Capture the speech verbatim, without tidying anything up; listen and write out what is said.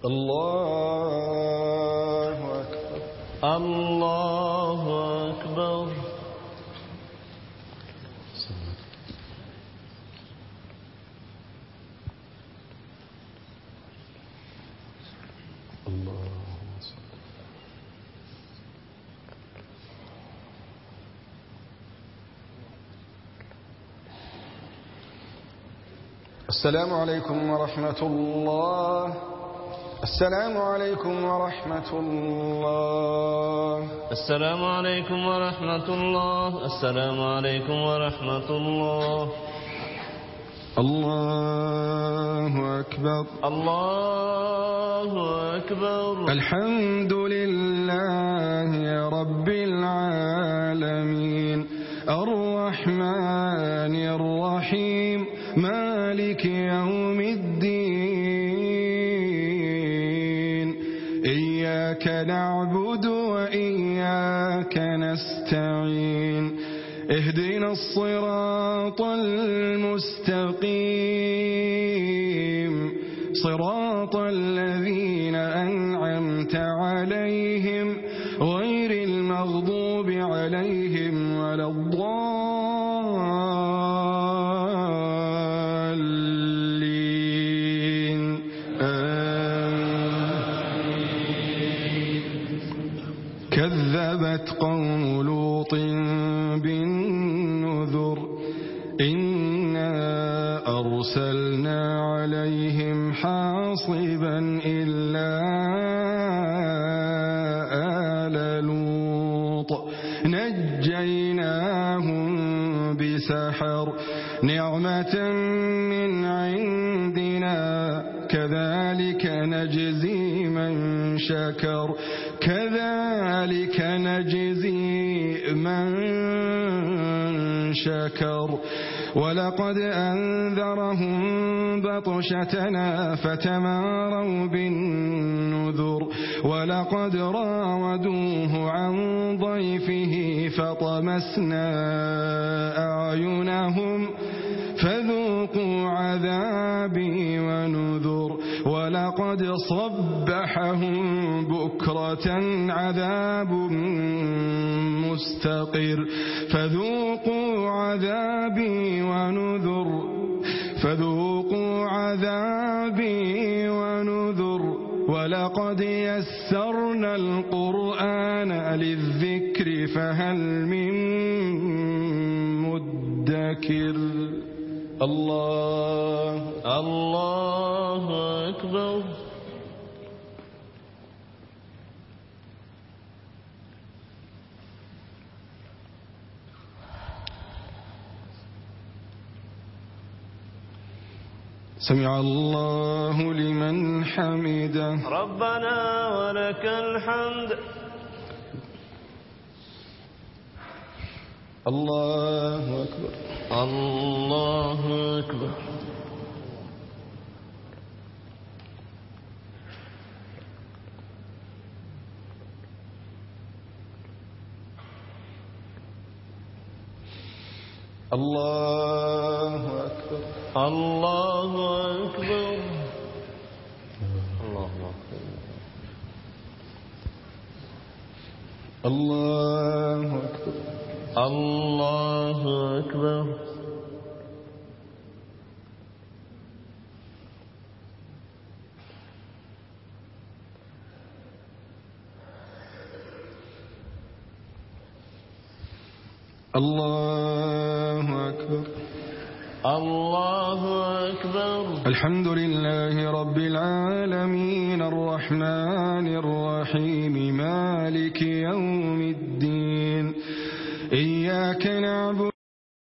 الله أكبر. الله أكبر. السلام عليكم ورحمة الله. السلام عليكم ورحمة الله. السلام عليكم ورحمة الله. السلام عليكم ورحمة الله. الله أكبر. الله أكبر. الحمد لله رب العالمين الرحمن الرحيم مالك يوم الدين إياك نعبد وإياك نستعين اهدنا الصراط المستقيم صراط الذين أنعمت عليهم غير المغضوب عليهم ولا الضالين آمين. كذبت قوم لوط بالنذر إنا أرسلنا عليهم حاصبا إلا آل لوط نجيناهم بسحر نعمة من عندنا كذلك نجزي من شكر كذلك نجزي من شكر ولقد أنذرهم بطشتنا فتماروا بالنذر ولقد راودوه عن ضيفه فطمسنا أعينهم فذوقوا عذابي ونذر ولقد صبحهم بكرة عذاب مستقر فذوقوا عذابي ونذر فذوقوا عذابي ونذر ولقد يسرنا القرآن للذكر فهل من مدكر. الله الله أكبر. سمع الله لمن حمده. ربنا ولك الحمد. الله أكبر. الله أكبر. الله أكبر. الله أكبر. الله أكبر. الله أكبر. الله أكبر. الله أكبر. الله أكبر. الحمد لله رب العالمين الرحمن الرحيم مالك يوم الدين إياك نعبد